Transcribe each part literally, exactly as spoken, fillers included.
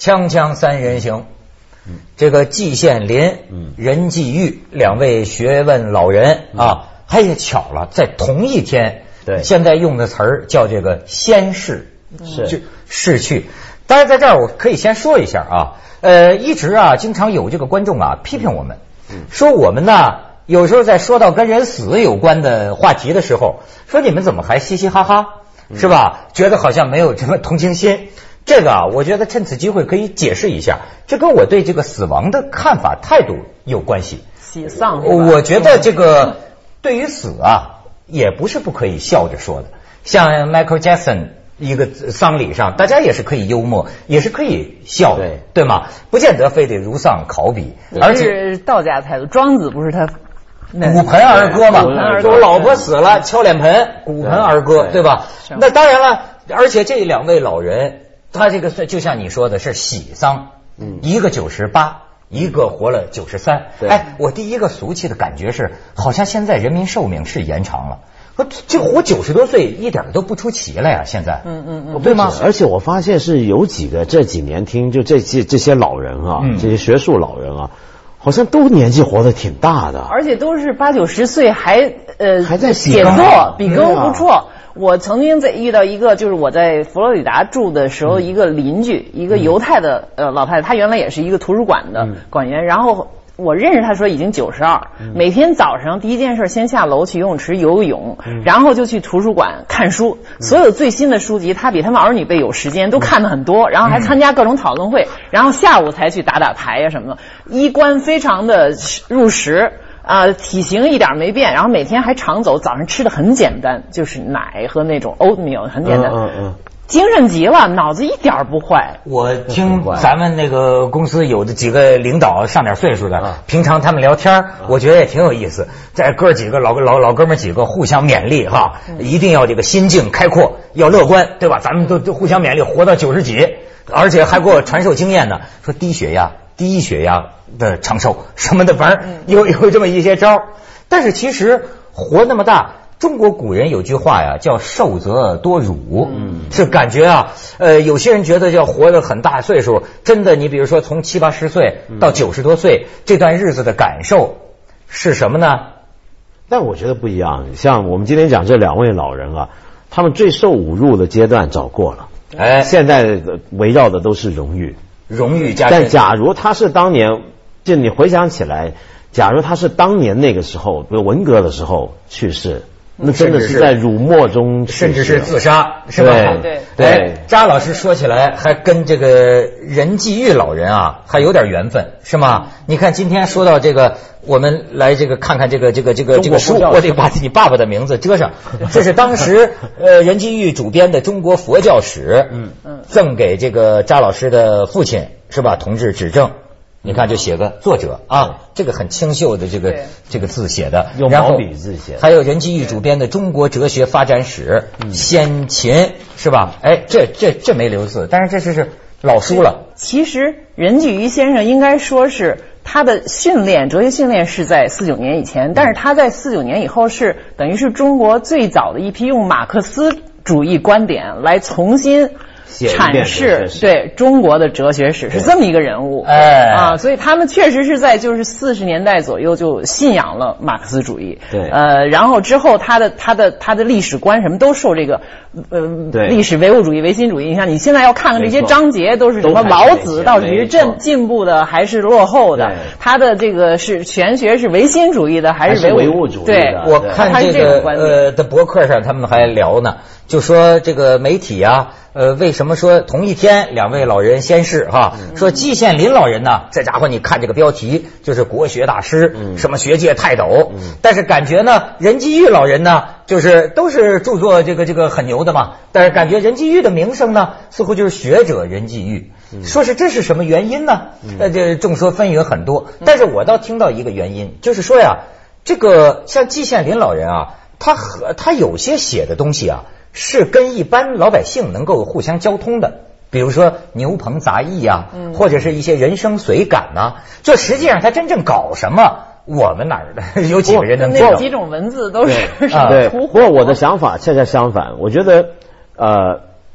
锵锵三人行，这个季羡林、任继玉两位学问老人啊，还也巧了，在同一天， 对， 现在用的词儿叫这个先逝， 是逝去。当然，在这儿我可以先说一下啊，呃，一直啊，经常有这个观众啊批评我们，说我们呢有时候在说到跟人死有关的话题的时候，说你们怎么还嘻嘻哈哈，是吧？觉得好像没有什么同情心。这个啊，我觉得趁此机会可以解释一下，这跟我对这个死亡的看法态度有关系。 喜丧， 我觉得这个对于死啊，也不是不可以笑着说的。像 Michael Jackson 一个丧礼上，大家也是可以幽默，也是可以笑的，对对吗？不见得非得如丧考妣。而且道家态度，庄子不是他骨盆儿歌嘛，说我老婆死了敲脸盆，骨盆儿歌，对吧？那当然了，而且这两位老人。他这个就像你说的是喜丧，嗯，一个九十八，一个活了九十三。哎，我第一个俗气的感觉是，好像现在人民寿命是延长了，这活九十多岁一点都不出奇了呀！现在， 嗯嗯嗯， 对吗？而且我发现是有几个这几年听就这些这些老人啊，嗯、这些学术老人啊，好像都年纪活得挺大的， 而且都是八九十岁还呃还在写作，笔耕不错。我曾经在遇到一个，就是我在佛罗里达住的时候，一个邻居，一个犹太的呃老太太，她原来也是一个图书馆的馆员，然后我认识她说已经九十二，每天早上第一件事先下楼去游泳池游泳，然后就去图书馆看书，所有最新的书籍她比他们儿女辈有时间都看得很多，然后还参加各种讨论会，然后下午才去打打牌呀什么的，衣冠非常的入时。啊、呃，体型一点没变，然后每天还常走，早上吃的很简单，就是奶和那种 oatmeal 很简单，嗯嗯嗯，精神极了，脑子一点不坏。 我听咱们那个公司有的几个领导上点岁数的，啊、平常他们聊天，啊、我觉得也挺有意思。这哥几个老老老哥们几个互相勉励哈，嗯、一定要这个心境开阔，要乐观，对吧？咱们都都互相勉励，活到九十几，而且还给我传授经验呢，说低血压。低血压的长寿什么的，反正有有这么一些招。但是其实活那么大，中国古人有句话呀，叫寿则多辱，嗯，是感觉啊，呃，有些人觉得要活得很大岁数，真的，你比如说从七八十岁到九十多岁，嗯、这段日子的感受是什么呢？ 但我觉得不一样。像我们今天讲这两位老人啊，他们最受侮辱的阶段早过了，哎，现在围绕的都是荣誉。 荣誉加， 但假如他是当年，就你回想起来，假如他是当年那个时候，比如文革的时后去世，那真的是在辱没中去世， 甚至是自杀，是吧？ 对对对。哎，扎老师说起来，还跟这个任继玉老人啊，还有点缘分，是吗？你看今天说到这个，我们来这个看看这个这个这个这个书，我得把你爸爸的名字遮上。这是当时呃任继玉主编的《中国佛教史》，嗯嗯，赠给这个扎老师的父亲，是吧？同志指正。你看，就写个作者啊，这个很清秀的这个这个字写的， 用毛笔字写的。 还有任继玉主编的《中国哲学发展史》，先秦是吧？哎，这这这没留字，但是这是是老书了。 其实任继玉先生应该说是他的训练，哲学训练是在四九年以前，但是他在四九年以后是等于是中国最早的一批用马克思主义观点来重新阐释对中国的哲学史，是这么一个人物，哎啊，所以他们确实是在就是四十年代左右就信仰了马克思主义，对，呃，然后之后他的他的他的历史观什么都受这个呃历史唯物主义、唯心主义影响。你现在要看看这些章节都是什么老子到底是进进步的还是落后的，他的这个是玄学是唯心主义的还是唯物主义的？对， 我看这个呃的博客上他们还聊呢，就说这个媒体啊。呃，为什么说同一天两位老人先逝哈？嗯、说季羡林老人呢，这家伙你看这个标题就是国学大师，嗯、什么学界泰斗，嗯、但是感觉呢，任继玉老人呢，就是都是著作这个这个很牛的嘛，但是感觉任继玉的名声呢，似乎就是学者任继玉，嗯、说是这是什么原因呢？嗯、呃，这众说纷纭很多，但是我倒听到一个原因，就是说呀，这个像季羡林老人啊，他和他有些写的东西啊。是跟一般老百姓能够互相交通的，比如说牛棚杂艺啊，嗯、或者是一些人生随感呐、啊。就实际上他真正搞什么，我们哪儿的有几个人能知道？ 那几种文字都是对。对，不过我的想法恰恰相反，我觉得呃，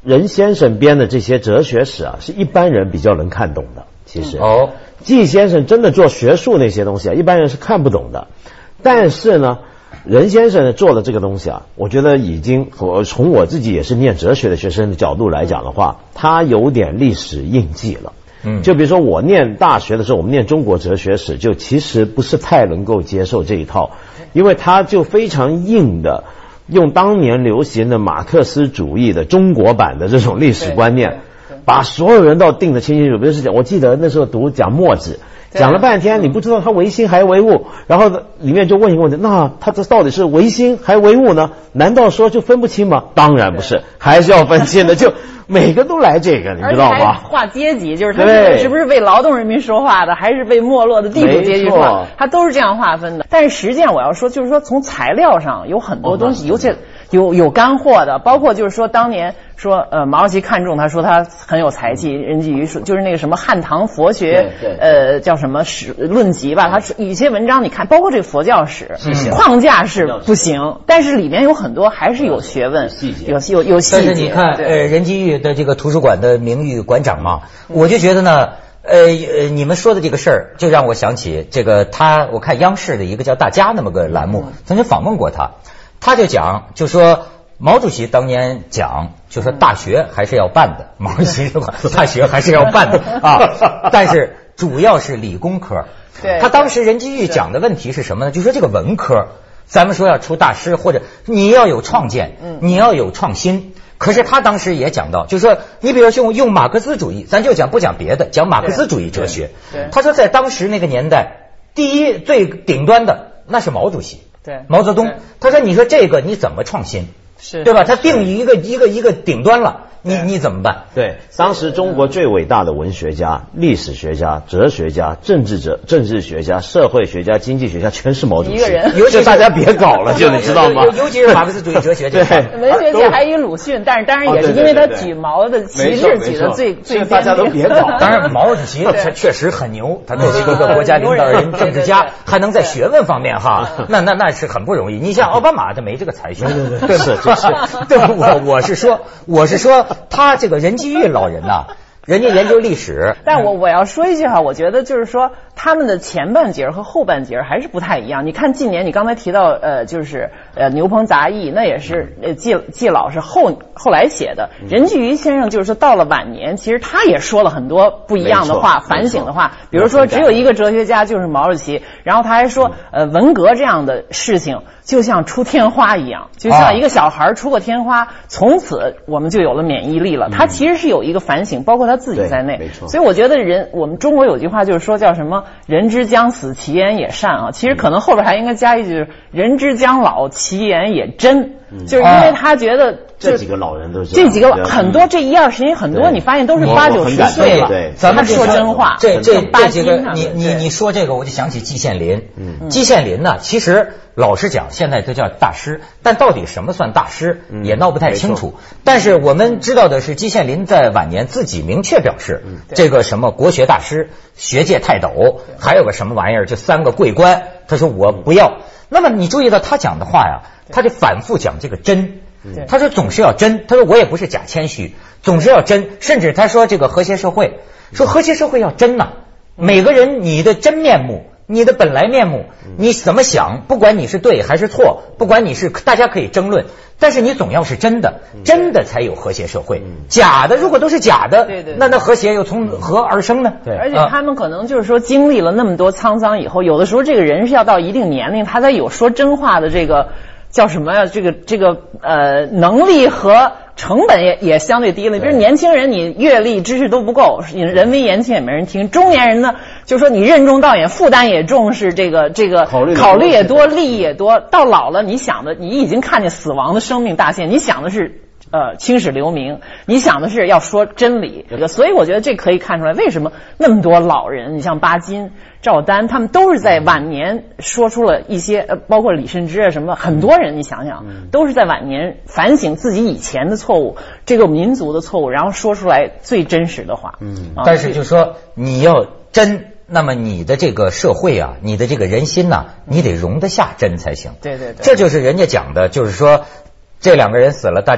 任先生编的这些哲学史啊，是一般人比较能看懂的。其实哦， 季先生真的做学术那些东西啊，一般人是看不懂的。但是呢，任先生做的这个东西啊，我觉得已经，我从我自己也是念哲学的学生的角度来讲的话，它有点历史印记了。嗯，就比如说我念大学的时候，我们念中国哲学史，就其实不是太能够接受这一套，因为它就非常硬的用当年流行的马克思主义的中国版的这种历史观念，把所有人都定得清清楚楚。比如是讲，我记得那时候读讲墨子，讲了半天，你不知道他唯心还唯物，然后里面就问一个问题，那他这到底是唯心还唯物呢？难道说就分不清吗？当然不是，还是要分清的。就每个都来这个，你知道吗？ 划阶级，就是他是是不是为劳动人民说话的，还是为没落的地主阶级说话，他都是这样划分的。但是实际上我要说，就是说从材料上有很多东西，尤其有有干货的，包括就是说当年说呃毛主席看中他，说他很有才气，任继余说就是那个什么汉唐佛学呃叫什么史论集吧，他有些文章你看，包括这个佛教史框架是不行，但是里面有很多还是有学问，有有有细节。 但是你看呃任继余的这个图书馆的名誉馆长嘛，我就觉得呢。呃呃，你们说的这个事儿，就让我想起这个他，我看央视的一个叫《大家》那么个栏目，曾经访问过他，他就讲，就说毛主席当年讲，就说大学还是要办的，毛主席说大学还是要办的啊，但是主要是理工科。对，他当时任继余讲的问题是什么呢？就说这个文科，咱们说要出大师，或者你要有创建，你要有创新。可是他当时也讲到，就是说，你比如说用用马克思主义，咱就讲不讲别的，讲马克思主义哲学。他说在当时那个年代，第一最顶端的那是毛主席，对，毛泽东。他说你说这个你怎么创新？是，对吧？他定一个一个一个顶端了。你你怎么办？ 对，当时中国最伟大的文学家、历史学家、哲学家、政治者、政治学家、社会学家、经济学家，全是毛主席。 一个人， 尤其大家别搞了，就你知道吗？ 尤其是马克思主义哲学这块。 文学界还有鲁迅，但是当然也是因为他举毛的旗帜举的最最大家都别搞。 当然，毛主席他确实很牛，他作为一个国家领导人、政治家，还能在学问方面哈，那那那是很不容易。你像奥巴马，他没这个才学，对对是就是。对，我我是说，我是说他这个人。任继余老人呐、啊，人家研究历史。 但我我要说一句哈，我觉得就是说他们的前半截和后半截还是不太一样。你看近年，你刚才提到呃，就是呃牛棚杂役，那也是呃季季老是后后来写的。任继余先生就是说到了晚年，其实他也说了很多不一样的话，反省的话。比如说只有一个哲学家就是毛主席，然后他还说呃文革这样的事情就像出天花一样，就像一个小孩出个天花，从此我们就有了免疫力了。他其实是有一个反省，包括他自己在内。没错。所以我觉得人，我们中国有句话就是说叫什么“人之将死，其言也善”啊。其实可能后边还应该加一句“人之将老，其言也真”，就是因为他觉得这几个老人都是这几个很多，这一二十年很多，你发现都是八九十岁了， 对， 咱们说真话。 这这这几个，你你你说这个，我就想起季羡林。嗯，季羡林呢，其实老实讲，现在都叫大师，但到底什么算大师，也闹不太清楚。但是我们知道的是，季羡林在晚年自己明确表示，这个什么国学大师、学界泰斗，还有个什么玩意儿，就三个桂冠，他说我不要。那么你注意到他讲的话呀，他就反复讲这个真。他说总是要真，他说我也不是假谦虚，总是要真，甚至他说这个和谐社会，说和谐社会要真呐、啊，每个人你的真面目，你的本来面目，你怎么想，不管你是对还是错，不管你是大家可以争论，但是你总要是真的，真的才有和谐社会，假的如果都是假的，对对，那那和谐又从何而生呢？ 对，而且他们可能就是说经历了那么多沧桑以后，有的时候这个人是要到一定年龄，他才有说真话的这个。叫什么呀？这个这个呃，能力和成本也也相对低了。比如年轻人，你阅历知识都不够，人微言轻也没人听。中年人呢，就是说你任重道远，负担也重视，这个这个考虑考虑也多，利益也多。到老了，你想的，你已经看见死亡的生命大限，你想的是。呃，青史留名，你想的是要说真理，这个，所以我觉得这可以看出来，为什么那么多老人，你像巴金、赵丹，他们都是在晚年说出了一些，呃，包括李慎之啊什么，很多人你想想，都是在晚年反省自己以前的错误，这个民族的错误，然后说出来最真实的话。嗯， 啊、但是就说你要真。那么你的这个社会啊，你的这个人心呐、啊，你得容得下真才行。 对对对， 这就是人家讲的，就是说这两个人死了，大家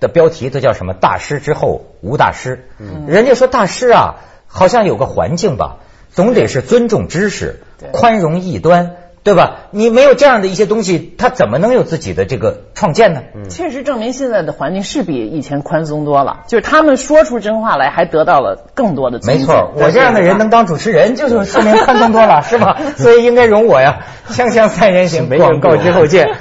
的标题都叫什么？大师之后无大师。嗯，人家说大师啊，好像有个环境吧，总得是尊重知识，宽容异端。对吧？你没有这样的一些东西，他怎么能有自己的这个创建呢？ 嗯，确实证明现在的环境是比以前宽松多了，就是他们说出真话来，还得到了更多的尊重。 没错，我这样的人能当主持人，就是说明宽松多了，是吧？所以应该容我呀。锵锵三人行，广告之后见。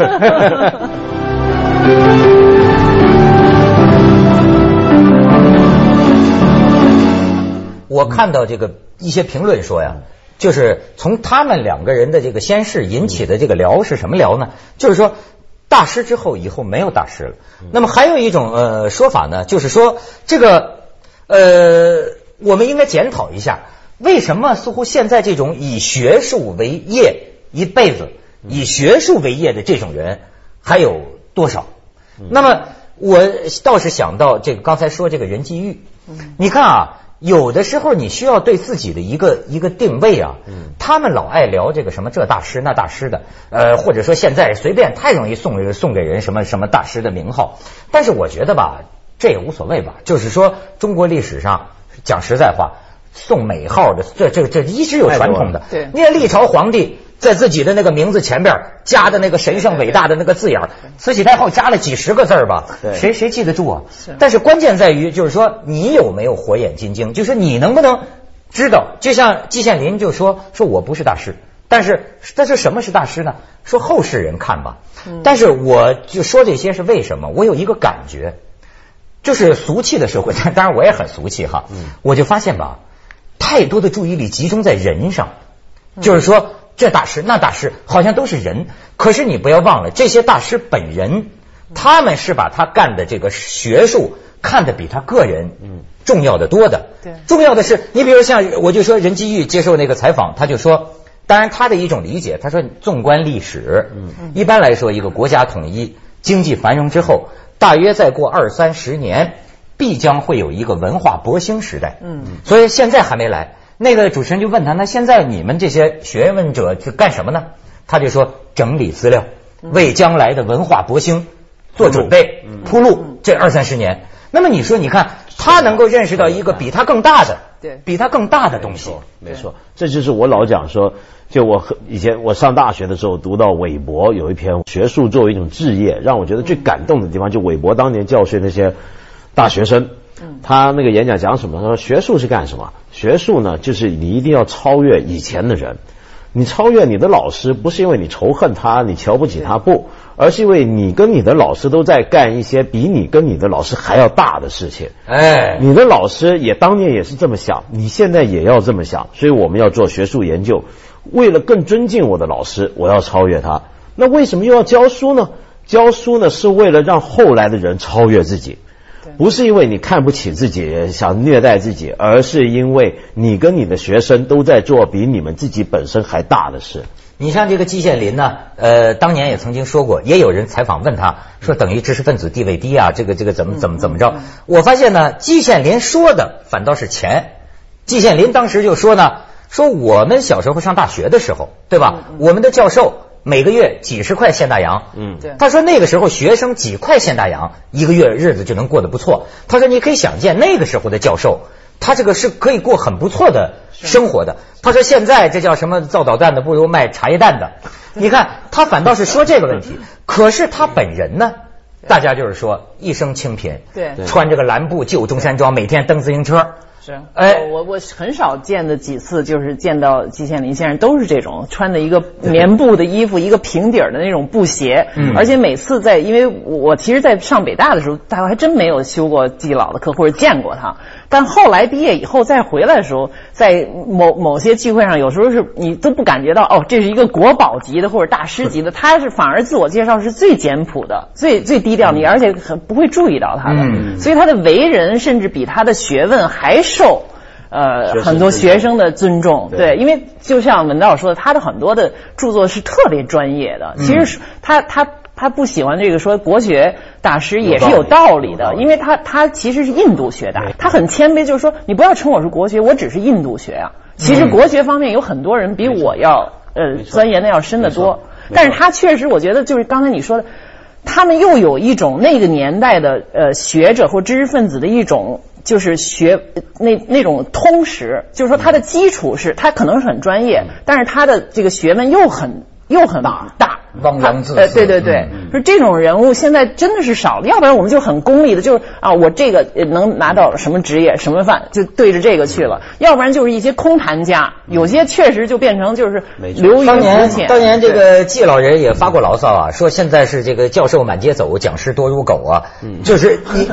我看到这个一些评论说呀。就是从他们两个人的这个先世引起的这个聊是什么聊呢？就是说大师之后以后没有大师了。那么还有一种呃说法呢，就是说这个呃我们应该检讨一下，为什么似乎现在这种以学术为业一辈子以学术为业的这种人还有多少？那么我倒是想到这个刚才说这个任继玉，你看啊。有的时候你需要对自己的一个一个定位啊，嗯，他们老爱聊这个什么这大师那大师的，呃，或者说现在随便太容易送送给人什么什么大师的名号，但是我觉得吧，这也无所谓吧，就是说中国历史上讲实在话，送美号的这这这一直有传统的， 对， 你看历朝皇帝在自己的那个名字前边加的那个神圣伟大的那个字眼，慈禧太后加了几十个字吧，谁谁记得住啊？但是关键在于就是说你有没有火眼金睛，就是你能不能知道，就像季羡林就说说我不是大师，但是但是什么是大师呢？说后世人看吧，但是我就说这些是为什么？我有一个感觉，就是俗气的社会，当然我也很俗气哈，我就发现吧，太多的注意力集中在人上，就是说。这大师那大师好像都是人，可是你不要忘了，这些大师本人，他们是把他干的这个学术看得比他个人重要的多的。对，重要的是，你比如像我就说任继玉接受那个采访，他就说，当然他的一种理解，他说纵观历史，一般来说一个国家统一、经济繁荣之后，大约再过二三十年，必将会有一个文化勃兴时代。嗯，所以现在还没来。那个主持人就问他，那现在你们这些学问者是干什么呢？他就说整理资料，为将来的文化勃兴做准备、铺路。这二三十年，那么你说，你看他能够认识到一个比他更大的，对，比他更大的东西。 没错，这就是我老讲说，就我以前我上大学的时候读到韦伯有一篇学术作为一种志业，让我觉得最感动的地方，就韦伯当年教训那些大学生。他那个演讲讲什么？他说学术是干什么？学术呢，就是你一定要超越以前的人。你超越你的老师，不是因为你仇恨他，你瞧不起他，不，而是因为你跟你的老师都在干一些比你跟你的老师还要大的事情。哎，你的老师也当年也是这么想，你现在也要这么想，所以我们要做学术研究。为了更尊敬我的老师，我要超越他。那为什么又要教书呢？教书呢，是为了让后来的人超越自己。不是因为你看不起自己想虐待自己，而是因为你跟你的学生都在做比你们自己本身还大的事。 你像这个季羡林呢，呃，当年也曾经说过，也有人采访问他说，等于知识分子地位低啊，这个这个怎么怎么怎么着？我发现呢，季羡林说的反倒是钱。季羡林当时就说呢，说我们小时候上大学的时候，对吧？我们的教授每个月几十块现大洋，嗯，对。他说那个时候学生几块现大洋，一个月日子就能过得不错。他说你可以想见那个时候的教授，他这个是可以过很不错的生活的。他说现在这叫什么造导弹的不如卖茶叶蛋的。你看他反倒是说这个问题，可是他本人呢，大家就是说一生清贫，对，穿这个蓝布旧中山装，每天蹬自行车。 是，哎，我我很少见的几次，就是见到季羡林先生都是这种穿的一个棉布的衣服，一个平底儿的那种布鞋，嗯，而且每次在，因为我其实，在上北大的时候，大概还真没有修过季老的课或者见过他，但后来毕业以后再回来的时候，在某某些聚会上，有时候是你都不感觉到哦，这是一个国宝级的或者大师级的，他是反而自我介绍是最简朴的、最最低调的，而且很不会注意到他的，嗯，所以他的为人甚至比他的学问还受呃很多学生的尊重，对，因为就像文道说的，他的很多的著作是特别专业的，其实他他他不喜欢这个说国学大师也是有道理的，因为他他其实是印度学大，他很谦卑，就是说你不要称我是国学，我只是印度学啊。其实国学方面有很多人比我要呃钻研的要深得多，但是他确实我觉得就是刚才你说的， 他们又有一种那个年代的呃学者或知识分子的一种就是学那那种通识，就是说他的基础是他可能是很专业，但是他的这个学问又很又很大大。 汪洋恣呃，对对对，就这种人物现在真的是少了，要不然我们就很功利的，就是啊，我这个能拿到什么职业什么饭，就对着这个去了；要不然就是一些空谈家，有些确实就变成就是流于当年肤浅。 当年这个季老人也发过牢骚啊，说现在是这个教授满街走，讲师多如狗啊，就是你，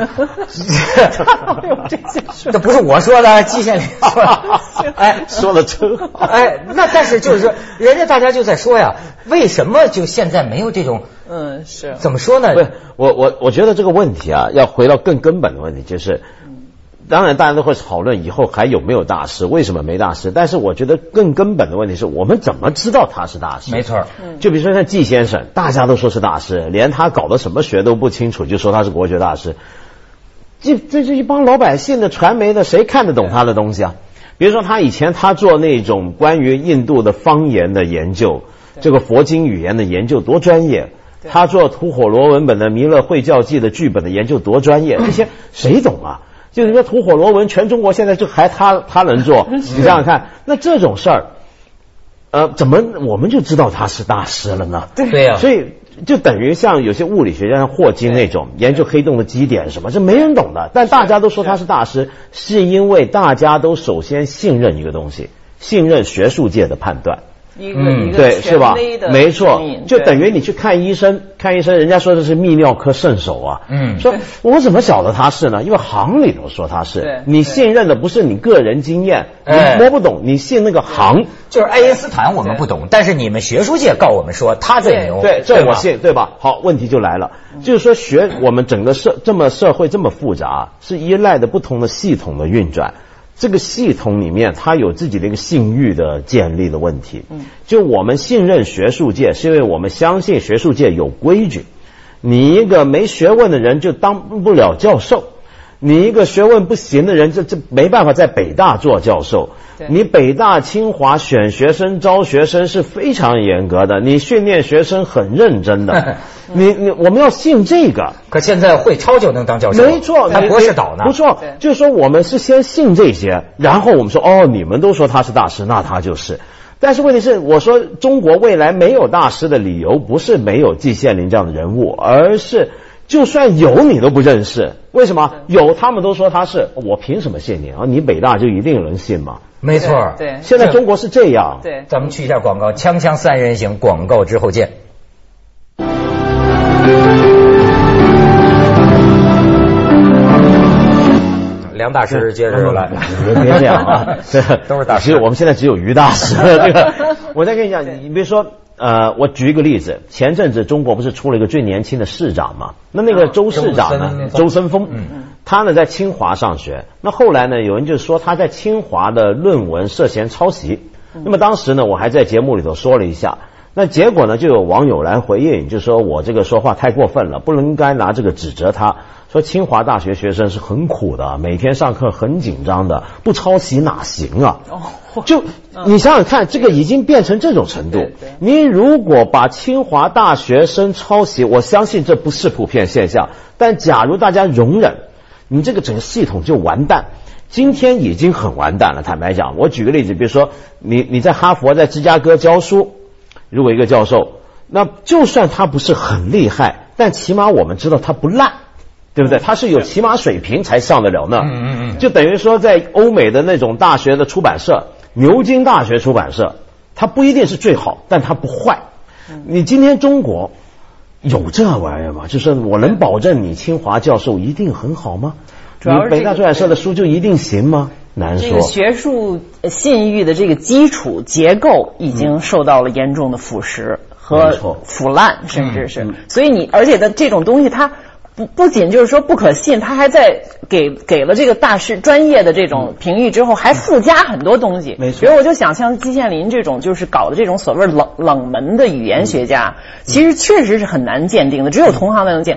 这不是我说的，季羡林说的，哎， 说的真好， 哎，那但是就是说，人家大家就在说呀，为什么就现在没有这种， 嗯，是怎么说呢？ 不是，我我我觉得这个问题啊，要回到更根本的问题，就是当然大家都会讨论以后还有没有大师，为什么没大师？但是我觉得更根本的问题是我们怎么知道他是大师？ 没错， 就比如说像季先生，大家都说是大师，连他搞的什么学都不清楚，就说他是国学大师。这这是一帮老百姓的传媒的，谁看得懂他的东西啊？比如说他以前他做那种关于印度的方言的研究，这个佛经语言的研究多专业。他做吐火罗文本的《弥勒会教记》的剧本的研究多专业，这些谁懂啊？就是说吐火罗文全中国现在就还他他能做，你想想看，那这种事儿，呃，怎么我们就知道他是大师了呢？ 对呀、啊， 所以就等于像有些物理学家像霍金那种研究黑洞的基点什么，这没人懂的，但大家都说他是大师，是因为大家都首先信任一个东西，信任学术界的判断。 一个、嗯、一个对，是吧？没错，就等于于你去看医生，看医生，人家说的是泌尿科圣手啊。嗯，说我怎么晓得他是呢？因为行里头说他是，你信任的不是你个人经验，你摸不懂，你信那个行。 就是爱因斯坦我们不懂，但是你们学术界告我们说他最牛， 对，这我信，对吧？好，问题就来了，就是说学我们整个社这么社会这么复杂，是依赖的不同的系统的运转。这个系统里面，它有自己的一个信誉的建立的问题。嗯，就我们信任学术界，是因为我们相信学术界有规矩。你一个没学问的人就当不了教授，你一个学问不行的人，这这没办法在北大做教授。你北大清华选学生招学生是非常严格的，你训练学生很认真的。你你我们要信这个。 可现在会抄就能当教授， 没错， 还博士导呢。 不错，就是说我们是先信这些，然后我们说哦，你们都说他是大师，那他就是。但是问题是，我说中国未来没有大师的理由，不是没有季羡林这样的人物，而是就算有你都不认识。为什么？有他们都说他是，我凭什么信你啊？你北大就一定有人信吗？ 没错， 对， 现在中国是这样。 对， 咱们去一下广告，锵锵三人行，广告之后见。梁大师接着来， 别别这样啊， 都是大师。 其实我们现在只有于大师。这个，我再跟你讲，你比如说，呃，我举一个例子，前阵子中国不是出了一个最年轻的市长嘛？那那个周市长呢，周森峰，嗯，他呢在清华上学，那后来呢，有人就说他在清华的论文涉嫌抄袭，那么当时呢，我还在节目里头说了一下。那结果呢，就有网友来回应，就说我这个说话太过分了，不能该拿这个指责他。说清华大学学生是很苦的，每天上课很紧张的，不抄袭哪行啊？就你想想看，这个已经变成这种程度。你如果把清华大学生抄袭，我相信这不是普遍现象，但假如大家容忍，你这个整个系统就完蛋。今天已经很完蛋了，坦白讲，我举个例子，比如说你你在哈佛、在芝加哥教书，如果一个教授，那就算他不是很厉害，但起码我们知道他不烂。对不对？他是有起码水平才上得了呢。嗯嗯嗯。就等于说，在欧美的那种大学的出版社，牛津大学出版社，它不一定是最好，但它不坏。你今天中国有这玩意儿吗？就是我能保证你清华教授一定很好吗？你北大出版社的书就一定行吗？难说。 这个学术信誉的这个基础结构已经受到了严重的腐蚀和腐烂，甚至是。所以你而且的这种东西它。不不仅就是说不可信，他还在给给了这个大师专业的这种评语之后，还附加很多东西。 没错。 比如我就想像季羡林这种，就是搞的这种所谓冷冷门的语言学家，其实确实是很难鉴定的，只有同行才能鉴。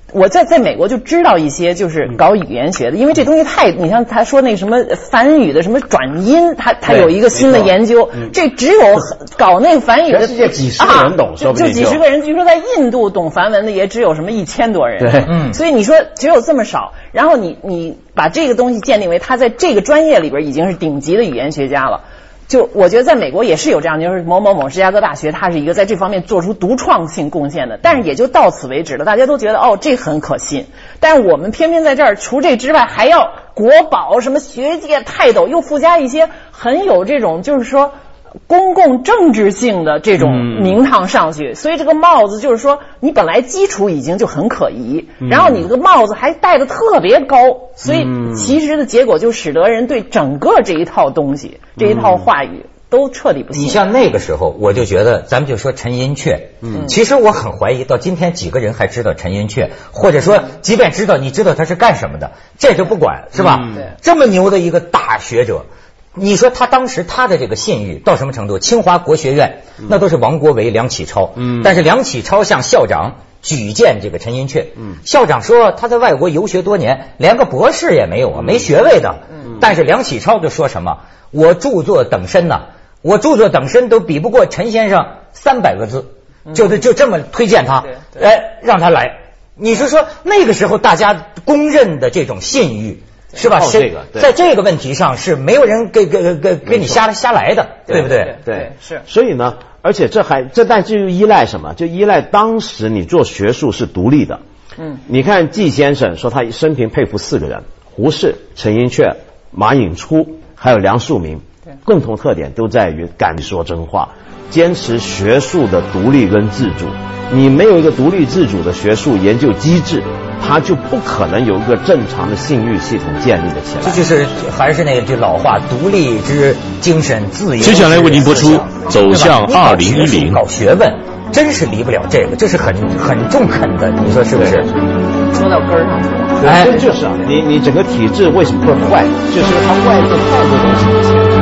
我在在美国就知道一些就是搞语言学的，因为这东西太，你像他说那个什么梵语的什么转音，他他有一个新的研究，嗯、这只有搞那个梵语的全世界几十个人懂， 啊、就就几十个人，据说在印度懂梵文的也只有什么一千多人， 对， 嗯，所以你说只有这么少，然后你你把这个东西鉴定为他在这个专业里边已经是顶级的语言学家了。就我觉得在美国也是有这样，就是某某某芝加哥大学，它是一个在这方面做出独创性贡献的，但是也就到此为止了。大家都觉得哦，这很可信，但是我们偏偏在这儿，除这之外还要国宝什么学界泰斗，又附加一些很有这种就是说公共政治性的这种名堂上去，嗯、所以这个帽子就是说你本来基础已经就很可疑，嗯、然后你这个帽子还戴得特别高，所以其实的结果就使得人对整个这一套东西、嗯、这一套话语都彻底不信。 你像那个时候，我就觉得咱们就说陈寅恪，嗯，其实我很怀疑到今天几个人还知道陈寅恪，或者说即便知道，你知道他是干什么的，这都不管是吧？ 嗯、 这么牛的一个大学者。你说他当时他的这个信誉到什么程度？清华国学院那都是王国维、梁启超，嗯，但是梁启超向校长举荐这个陈寅恪，嗯，校长说他在外国游学多年，连个博士也没有啊，没学位的，嗯，但是梁启超就说什么，我著作等身呐，我著作等身都比不过陈先生三百个字，就是就这么推荐他，哎，让他来。你是说那个时候大家公认的这种信誉？是吧？ 这个在这个问题上是没有人给给给给你瞎瞎来的，对不对？ 对，是。所以呢，而且这还这但就依赖什么？就依赖当时你做学术是独立的。嗯，你看季先生说他生平佩服四个人：胡适、陈寅恪、马寅初，还有梁漱溟。共同特点都在于敢说真话，坚持学术的独立跟自主。你没有一个独立自主的学术研究机制，它就不可能有一个正常的信誉系统建立的起来。 这就是还是那句老话，独立之精神，自由。 接下来为您播出《走向二零一零》。 搞学问真是离不了这个，这是很很中肯的，你说是不是？ 说到根儿上去了。 哎，就是啊，你你整个体制为什么会坏？就是它坏的太多东西。